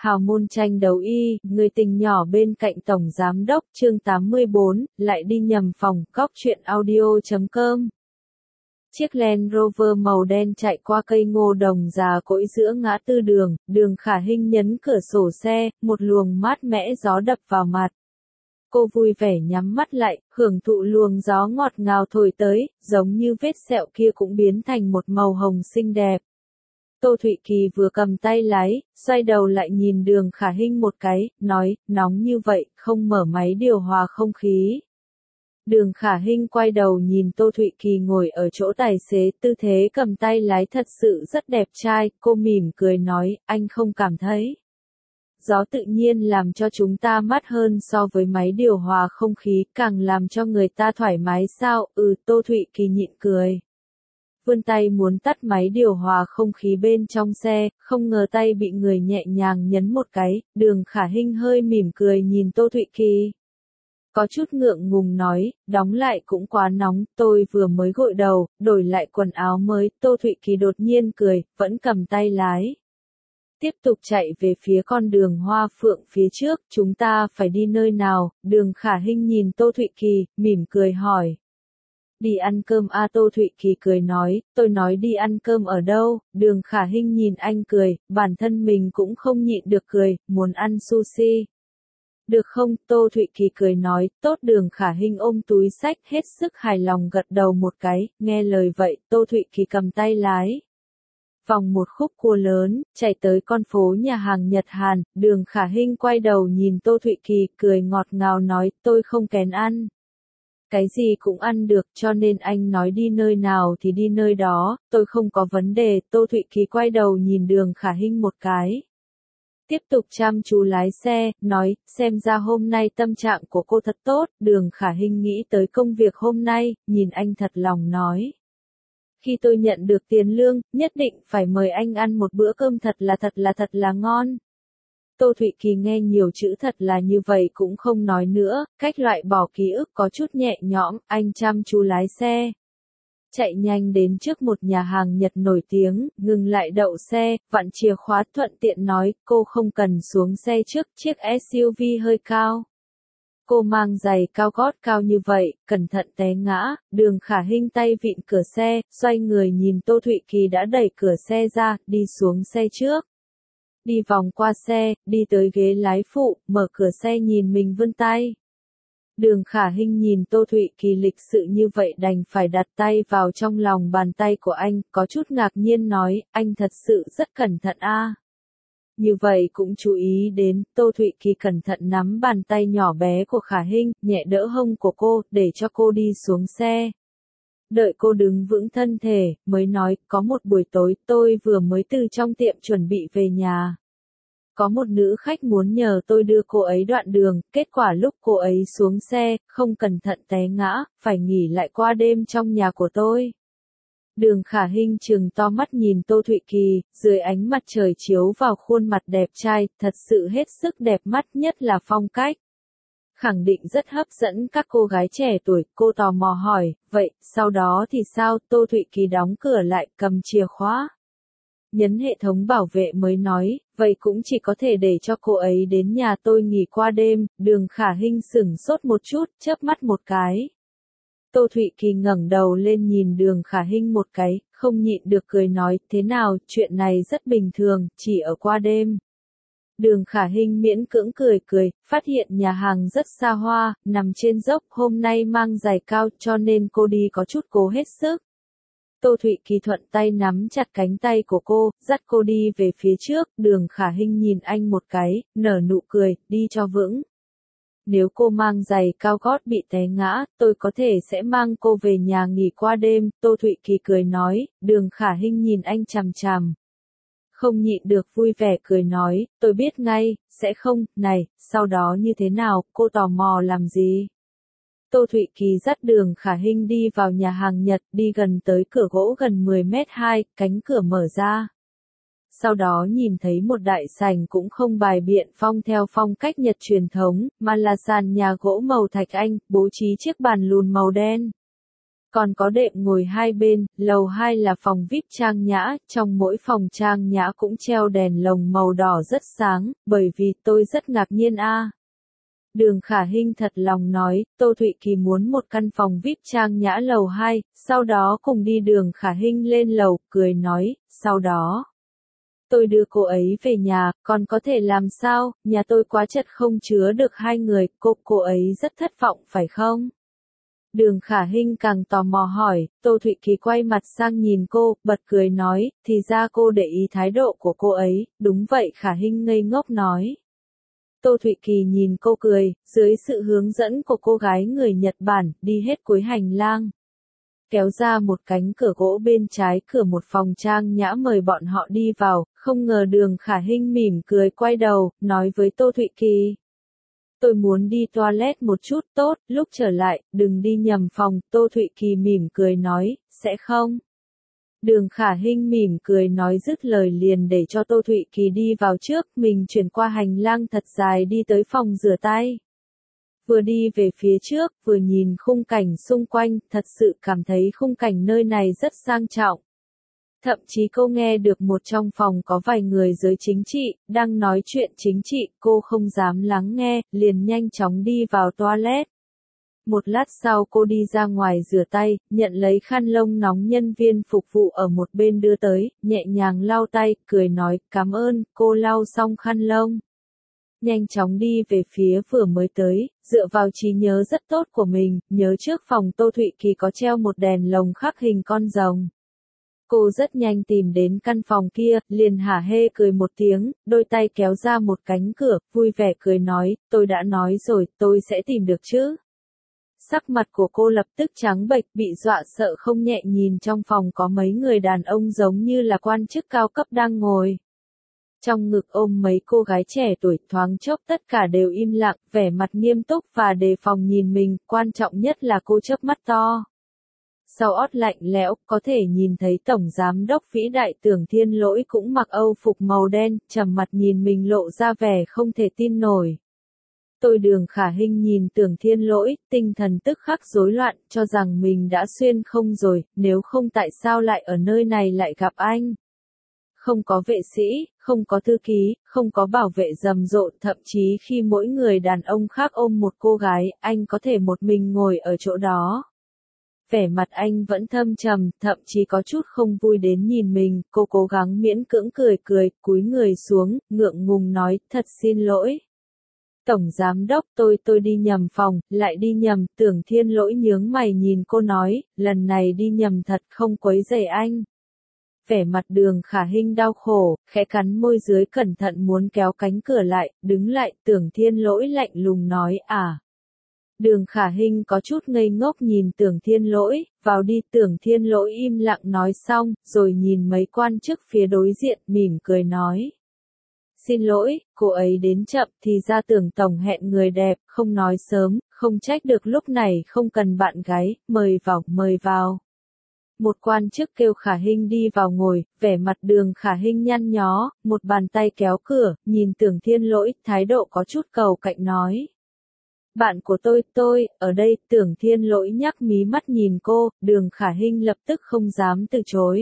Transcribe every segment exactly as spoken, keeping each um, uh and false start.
Hào môn tranh đấu y, người tình nhỏ bên cạnh tổng giám đốc, chương tám mươi bốn, lại đi nhầm phòng, góc truyện audio chấm com. Chiếc Land Rover màu đen chạy qua cây ngô đồng già cỗi giữa ngã tư đường, Đường Khả Hinh nhấn cửa sổ xe, một luồng mát mẻ gió đập vào mặt. Cô vui vẻ nhắm mắt lại, hưởng thụ luồng gió ngọt ngào thổi tới, giống như vết sẹo kia cũng biến thành một màu hồng xinh đẹp. Tô Thụy Kỳ vừa cầm tay lái, xoay đầu lại nhìn Đường Khả Hinh một cái, nói, nóng như vậy, không mở máy điều hòa không khí. Đường Khả Hinh quay đầu nhìn Tô Thụy Kỳ ngồi ở chỗ tài xế, tư thế cầm tay lái thật sự rất đẹp trai, cô mỉm cười nói, anh không cảm thấy. Gió tự nhiên làm cho chúng ta mát hơn so với máy điều hòa không khí, càng làm cho người ta thoải mái sao, ừ Tô Thụy Kỳ nhịn cười. Vươn tay muốn tắt máy điều hòa không khí bên trong xe, không ngờ tay bị người nhẹ nhàng nhấn một cái, Đường Khả Hinh hơi mỉm cười nhìn Tô Thụy Kỳ. Có chút ngượng ngùng nói, đóng lại cũng quá nóng, tôi vừa mới gội đầu, đổi lại quần áo mới, Tô Thụy Kỳ đột nhiên cười, vẫn cầm tay lái. Tiếp tục chạy về phía con đường Hoa Phượng phía trước, chúng ta phải đi nơi nào, Đường Khả Hinh nhìn Tô Thụy Kỳ, mỉm cười hỏi. Đi ăn cơm à Tô Thụy Kỳ cười nói, tôi nói đi ăn cơm ở đâu, Đường Khả Hinh nhìn anh cười, bản thân mình cũng không nhịn được cười, muốn ăn sushi. Được không, Tô Thụy Kỳ cười nói, tốt Đường Khả Hinh ôm túi xách hết sức hài lòng gật đầu một cái, nghe lời vậy, Tô Thụy Kỳ cầm tay lái. Vòng một khúc cua lớn, chạy tới con phố nhà hàng Nhật Hàn, Đường Khả Hinh quay đầu nhìn Tô Thụy Kỳ, cười ngọt ngào nói, tôi không kén ăn. Cái gì cũng ăn được, cho nên anh nói đi nơi nào thì đi nơi đó, tôi không có vấn đề, Tô Thụy Kỳ quay đầu nhìn Đường Khả Hinh một cái. Tiếp tục chăm chú lái xe, nói, xem ra hôm nay tâm trạng của cô thật tốt, Đường Khả Hinh nghĩ tới công việc hôm nay, nhìn anh thật lòng nói. Khi tôi nhận được tiền lương, nhất định phải mời anh ăn một bữa cơm thật là thật là thật là ngon. Tô Thụy Kỳ nghe nhiều chữ thật là như vậy cũng không nói nữa, cách loại bỏ ký ức có chút nhẹ nhõm, anh chăm chú lái xe. Chạy nhanh đến trước một nhà hàng Nhật nổi tiếng, ngừng lại đậu xe, vặn chìa khóa thuận tiện nói, cô không cần xuống xe trước, chiếc ét u vê hơi cao. Cô mang giày cao gót cao như vậy, cẩn thận té ngã, Đường Khả Hinh tay vịn cửa xe, xoay người nhìn Tô Thụy Kỳ đã đẩy cửa xe ra, đi xuống xe trước. Đi vòng qua xe, đi tới ghế lái phụ, mở cửa xe nhìn mình vươn tay. Đường Khả Hinh nhìn Tô Thụy Kỳ lịch sự như vậy đành phải đặt tay vào trong lòng bàn tay của anh, có chút ngạc nhiên nói, anh thật sự rất cẩn thận a. À. Như vậy cũng chú ý đến, Tô Thụy Kỳ cẩn thận nắm bàn tay nhỏ bé của Khả Hinh, nhẹ đỡ hông của cô, để cho cô đi xuống xe. Đợi cô đứng vững thân thể, mới nói, có một buổi tối, tôi vừa mới từ trong tiệm chuẩn bị về nhà. Có một nữ khách muốn nhờ tôi đưa cô ấy đoạn đường, kết quả lúc cô ấy xuống xe, không cẩn thận té ngã, phải nghỉ lại qua đêm trong nhà của tôi. Đường Khả Hinh trừng to mắt nhìn Tô Thụy Kỳ, dưới ánh mặt trời chiếu vào khuôn mặt đẹp trai, thật sự hết sức đẹp mắt nhất là phong cách. Khẳng định rất hấp dẫn các cô gái trẻ tuổi, cô tò mò hỏi, vậy, sau đó thì sao, Tô Thụy Kỳ đóng cửa lại, cầm chìa khóa. Nhấn hệ thống bảo vệ mới nói, vậy cũng chỉ có thể để cho cô ấy đến nhà tôi nghỉ qua đêm, Đường Khả Hinh sửng sốt một chút, chớp mắt một cái. Tô Thụy Kỳ ngẩng đầu lên nhìn Đường Khả Hinh một cái, không nhịn được cười nói, thế nào, chuyện này rất bình thường, chỉ ở qua đêm. Đường Khả Hinh miễn cưỡng cười cười, phát hiện nhà hàng rất xa hoa, nằm trên dốc, hôm nay mang giày cao cho nên cô đi có chút cố hết sức. Tô Thụy Kỳ thuận tay nắm chặt cánh tay của cô, dắt cô đi về phía trước, Đường Khả Hinh nhìn anh một cái, nở nụ cười, đi cho vững. Nếu cô mang giày cao gót bị té ngã, tôi có thể sẽ mang cô về nhà nghỉ qua đêm, Tô Thụy Kỳ cười nói, Đường Khả Hinh nhìn anh chằm chằm. Không nhịn được vui vẻ cười nói, tôi biết ngay, sẽ không, này, sau đó như thế nào, cô tò mò làm gì? Tô Thụy Kỳ dắt Đường Khả Hinh đi vào nhà hàng Nhật, đi gần tới cửa gỗ gần mười mét hai, cánh cửa mở ra. Sau đó nhìn thấy một đại sảnh cũng không bài biện phong theo phong cách Nhật truyền thống, mà là sàn nhà gỗ màu thạch anh, bố trí chiếc bàn lùn màu đen. còn có đệm ngồi hai bên, lầu hai là phòng vi ai pi trang nhã, trong mỗi phòng trang nhã cũng treo đèn lồng màu đỏ rất sáng, bởi vì tôi rất ngạc nhiên a. À. Đường Khả Hinh thật lòng nói, Tô Thụy Kỳ muốn một căn phòng vi ai pi trang nhã lầu hai, sau đó cùng đi Đường Khả Hinh lên lầu, cười nói, sau đó tôi đưa cô ấy về nhà, còn có thể làm sao, nhà tôi quá chật không chứa được hai người, cô, cô ấy rất thất vọng phải không? Đường Khả Hinh càng tò mò hỏi, Tô Thụy Kỳ quay mặt sang nhìn cô, bật cười nói, thì ra cô để ý thái độ của cô ấy, đúng vậy Khả Hinh ngây ngốc nói. Tô Thụy Kỳ nhìn cô cười, dưới sự hướng dẫn của cô gái người Nhật Bản, đi hết cuối hành lang. Kéo ra một cánh cửa gỗ bên trái cửa một phòng trang nhã mời bọn họ đi vào, không ngờ Đường Khả Hinh mỉm cười quay đầu, nói với Tô Thụy Kỳ. Tôi muốn đi toilet một chút tốt, lúc trở lại, đừng đi nhầm phòng, Tô Thụy Kỳ mỉm cười nói, sẽ không? Đường Khả Hinh mỉm cười nói dứt lời liền để cho Tô Thụy Kỳ đi vào trước, mình chuyển qua hành lang thật dài đi tới phòng rửa tay. Vừa đi về phía trước, vừa nhìn khung cảnh xung quanh, thật sự cảm thấy khung cảnh nơi này rất sang trọng. Thậm chí cô nghe được một trong phòng có vài người giới chính trị, đang nói chuyện chính trị, cô không dám lắng nghe, liền nhanh chóng đi vào toilet. Một lát sau cô đi ra ngoài rửa tay, nhận lấy khăn lông nóng nhân viên phục vụ ở một bên đưa tới, nhẹ nhàng lau tay, cười nói, cảm ơn, cô lau xong khăn lông. Nhanh chóng đi về phía vừa mới tới, dựa vào trí nhớ rất tốt của mình, nhớ trước phòng Tô Thụy Kỳ có treo một đèn lồng khắc hình con rồng. Cô rất nhanh tìm đến căn phòng kia, liền hả hê cười một tiếng, đôi tay kéo ra một cánh cửa, vui vẻ cười nói, tôi đã nói rồi, tôi sẽ tìm được chứ. Sắc mặt của cô lập tức trắng bệch, bị dọa sợ không nhẹ nhìn trong phòng có mấy người đàn ông giống như là quan chức cao cấp đang ngồi. Trong ngực ôm mấy cô gái trẻ tuổi thoáng chốc tất cả đều im lặng, vẻ mặt nghiêm túc và đề phòng nhìn mình, quan trọng nhất là cô chớp mắt to. Sau ót lạnh lẽo, có thể nhìn thấy Tổng Giám đốc vĩ đại Tưởng Thiên Lỗi cũng mặc âu phục màu đen, trầm mặt nhìn mình lộ ra vẻ không thể tin nổi. Tôi Đường Khả Hinh nhìn Tưởng Thiên Lỗi, tinh thần tức khắc rối loạn, cho rằng mình đã xuyên không rồi, nếu không tại sao lại ở nơi này lại gặp anh. Không có vệ sĩ, không có thư ký, không có bảo vệ rầm rộ, thậm chí khi mỗi người đàn ông khác ôm một cô gái, anh có thể một mình ngồi ở chỗ đó. Vẻ mặt anh vẫn thâm trầm, thậm chí có chút không vui đến nhìn mình, cô cố gắng miễn cưỡng cười cười, cúi người xuống, ngượng ngùng nói, thật xin lỗi. Tổng Giám đốc tôi tôi đi nhầm phòng, lại đi nhầm, Tưởng Thiên Lỗi nhướng mày nhìn cô nói, lần này đi nhầm thật không quấy rầy anh. Vẻ mặt Đường Khả Hinh đau khổ, khẽ cắn môi dưới cẩn thận muốn kéo cánh cửa lại, đứng lại, Tưởng Thiên Lỗi lạnh lùng nói, à. Đường Khả Hinh có chút ngây ngốc nhìn Tưởng Thiên Lỗi, vào đi, Tưởng Thiên Lỗi im lặng nói xong, rồi nhìn mấy quan chức phía đối diện, mỉm cười nói. Xin lỗi, cô ấy đến chậm, thì ra Tưởng Tổng hẹn người đẹp, không nói sớm, không trách được lúc này không cần bạn gái, mời vào, mời vào. Một quan chức kêu Khả Hinh đi vào ngồi, vẻ mặt Đường Khả Hinh nhăn nhó, một bàn tay kéo cửa, nhìn Tưởng Thiên Lỗi, thái độ có chút cầu cạnh nói. Bạn của tôi, tôi, ở đây, Tưởng Thiên Lỗi nhắc mí mắt nhìn cô, Đường Khả Hinh lập tức không dám từ chối.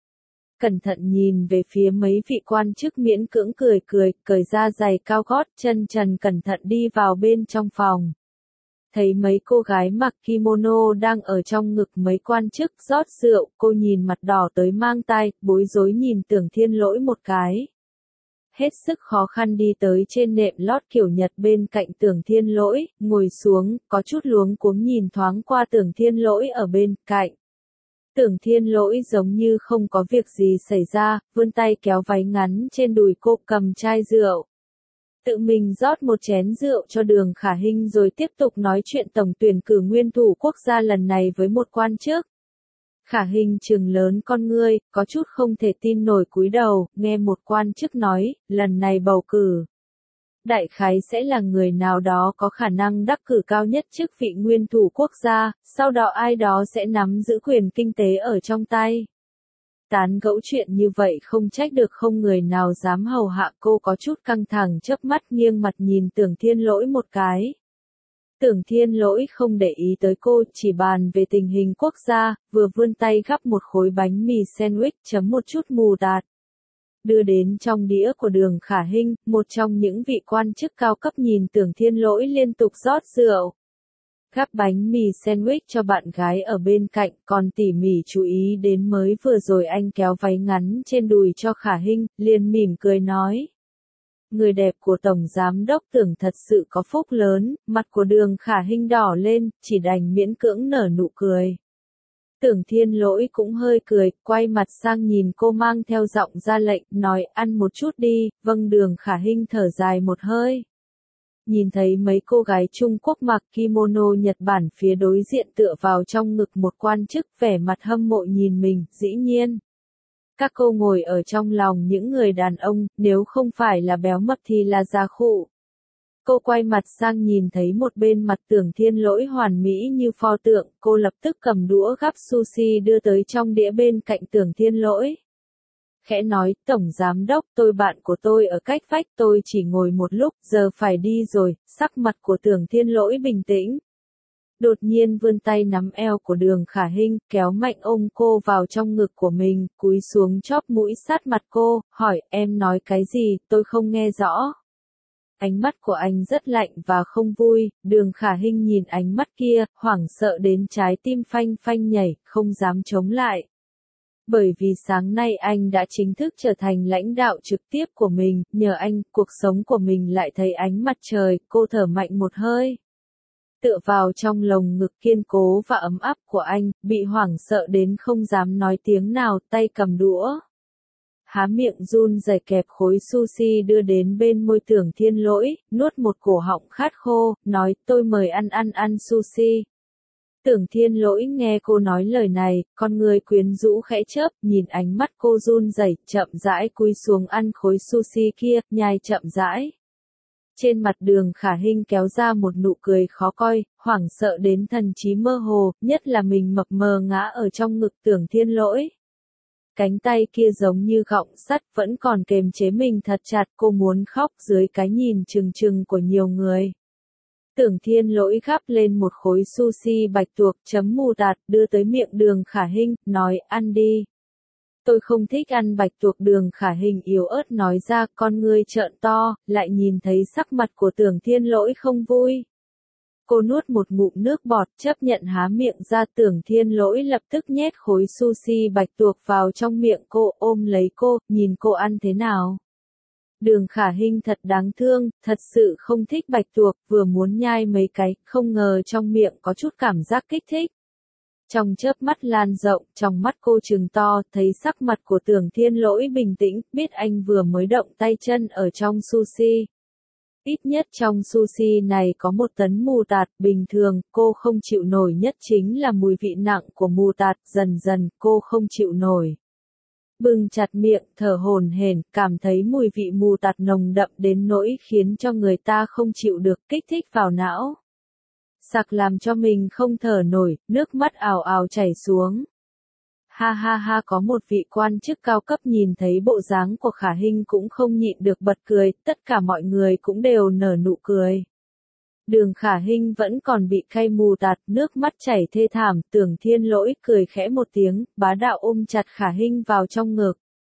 Cẩn thận nhìn về phía mấy vị quan chức miễn cưỡng cười cười, cởi ra giày cao gót, chân trần cẩn thận đi vào bên trong phòng. Thấy mấy cô gái mặc kimono đang ở trong ngực mấy quan chức rót rượu, cô nhìn mặt đỏ tới mang tai, bối rối nhìn Tưởng Thiên Lỗi một cái. Hết sức khó khăn đi tới trên nệm lót kiểu Nhật bên cạnh Tưởng Thiên Lỗi, ngồi xuống, có chút luống cuống nhìn thoáng qua Tưởng Thiên Lỗi ở bên cạnh. Tưởng Thiên Lỗi giống như không có việc gì xảy ra, vươn tay kéo váy ngắn trên đùi cô, cầm chai rượu. Tự mình rót một chén rượu cho Đường Khả Hinh rồi tiếp tục nói chuyện tổng tuyển cử nguyên thủ quốc gia lần này với một quan chức. Khả Hinh trừng lớn con ngươi, có chút không thể tin nổi cúi đầu, nghe một quan chức nói, lần này bầu cử. Đại khái sẽ là người nào đó có khả năng đắc cử cao nhất chức vị nguyên thủ quốc gia, sau đó ai đó sẽ nắm giữ quyền kinh tế ở trong tay. Tán gẫu chuyện như vậy không trách được không người nào dám hầu hạ cô, có chút căng thẳng chớp mắt nghiêng mặt nhìn Tưởng Thiên Lỗi một cái. Tưởng Thiên Lỗi không để ý tới cô, chỉ bàn về tình hình quốc gia, vừa vươn tay gắp một khối bánh mì sandwich chấm một chút mù tạt. Đưa đến trong đĩa của Đường Khả Hinh, một trong những vị quan chức cao cấp nhìn Tưởng Thiên Lỗi liên tục rót rượu. Gắp bánh mì sandwich cho bạn gái ở bên cạnh, còn tỉ mỉ chú ý đến mới vừa rồi anh kéo váy ngắn trên đùi cho Khả Hinh, liền mỉm cười nói. Người đẹp của Tổng Giám đốc Tưởng thật sự có phúc lớn, mặt của Đường Khả Hinh đỏ lên, chỉ đành miễn cưỡng nở nụ cười. Tưởng Thiên Lỗi cũng hơi cười, quay mặt sang nhìn cô mang theo giọng ra lệnh, nói ăn một chút đi, vâng. Đường Khả Hinh thở dài một hơi. Nhìn thấy mấy cô gái Trung Quốc mặc kimono Nhật Bản phía đối diện tựa vào trong ngực một quan chức vẻ mặt hâm mộ nhìn mình, dĩ nhiên. Các cô ngồi ở trong lòng những người đàn ông, nếu không phải là béo mập thì là già khụ. Cô quay mặt sang nhìn thấy một bên mặt Tưởng Thiên Lỗi hoàn mỹ như pho tượng, cô lập tức cầm đũa gắp sushi đưa tới trong đĩa bên cạnh Tưởng Thiên Lỗi. Khẽ nói, Tổng Giám đốc, tôi bạn của tôi ở cách vách, tôi chỉ ngồi một lúc, giờ phải đi rồi. Sắc mặt của Tưởng Thiên Lỗi bình tĩnh. Đột nhiên vươn tay nắm eo của Đường Khả Hinh, kéo mạnh ôm cô vào trong ngực của mình, cúi xuống chóp mũi sát mặt cô, hỏi, em nói cái gì, tôi không nghe rõ. Ánh mắt của anh rất lạnh và không vui, Đường Khả Hinh nhìn ánh mắt kia, hoảng sợ đến trái tim phanh phanh nhảy, không dám chống lại. Bởi vì sáng nay anh đã chính thức trở thành lãnh đạo trực tiếp của mình, nhờ anh, cuộc sống của mình lại thấy ánh mặt trời, cô thở mạnh một hơi. Tựa vào trong lồng ngực kiên cố và ấm áp của anh, bị hoảng sợ đến không dám nói tiếng nào, tay cầm đũa. Há miệng run rẩy kẹp khối sushi đưa đến bên môi Tưởng Thiên Lỗi, nuốt một cổ họng khát khô, nói tôi mời ăn ăn ăn sushi. Tưởng Thiên Lỗi nghe cô nói lời này, con người quyến rũ khẽ chớp, nhìn ánh mắt cô run rẩy, chậm rãi cúi xuống ăn khối sushi kia, nhai chậm rãi. Trên mặt Đường Khả Hinh kéo ra một nụ cười khó coi, hoảng sợ đến thần trí mơ hồ, nhất là mình mập mờ ngã ở trong ngực Tưởng Thiên Lỗi. Cánh tay kia giống như gọng sắt vẫn còn kềm chế mình thật chặt, cô muốn khóc dưới cái nhìn trừng trừng của nhiều người. Tưởng Thiên Lỗi gắp lên một khối sushi bạch tuộc chấm mù tạt đưa tới miệng Đường Khả Hinh, nói ăn đi. Tôi không thích ăn bạch tuộc. Đường Khả Hinh yếu ớt nói ra, con ngươi trợn to, lại nhìn thấy sắc mặt của Tưởng Thiên Lỗi không vui. Cô nuốt một ngụm nước bọt, chấp nhận há miệng ra. Tưởng Thiên Lỗi lập tức nhét khối sushi bạch tuộc vào trong miệng cô, ôm lấy cô, nhìn cô ăn thế nào. Đường Khả Hinh thật đáng thương, thật sự không thích bạch tuộc, vừa muốn nhai mấy cái, không ngờ trong miệng có chút cảm giác kích thích. Trong chớp mắt lan rộng, trong mắt cô trừng to, thấy sắc mặt của Tưởng Thiên Lỗi bình tĩnh, biết anh vừa mới động tay chân ở trong sushi. Ít nhất trong sushi này có một tấn mù tạt, bình thường, cô không chịu nổi nhất chính là mùi vị nặng của mù tạt, dần dần, cô không chịu nổi. Bưng chặt miệng, thở hổn hển, cảm thấy mùi vị mù tạt nồng đậm đến nỗi khiến cho người ta không chịu được, kích thích vào não. Sặc làm cho mình không thở nổi, nước mắt ào ào chảy xuống. Ha ha ha, có một vị quan chức cao cấp nhìn thấy bộ dáng của Khả Hinh cũng không nhịn được bật cười, tất cả mọi người cũng đều nở nụ cười. Đường Khả Hinh vẫn còn bị cay mù tạt, nước mắt chảy thê thảm, Tưởng Thiên Lỗi cười khẽ một tiếng, bá đạo ôm chặt Khả Hinh vào trong ngực.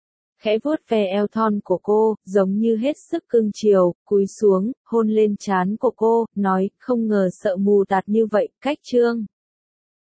Khẽ vuốt ve eo thon của cô, giống như hết sức cưng chiều, cúi xuống, hôn lên trán của cô, nói, không ngờ sợ mù tạt như vậy, cách trương.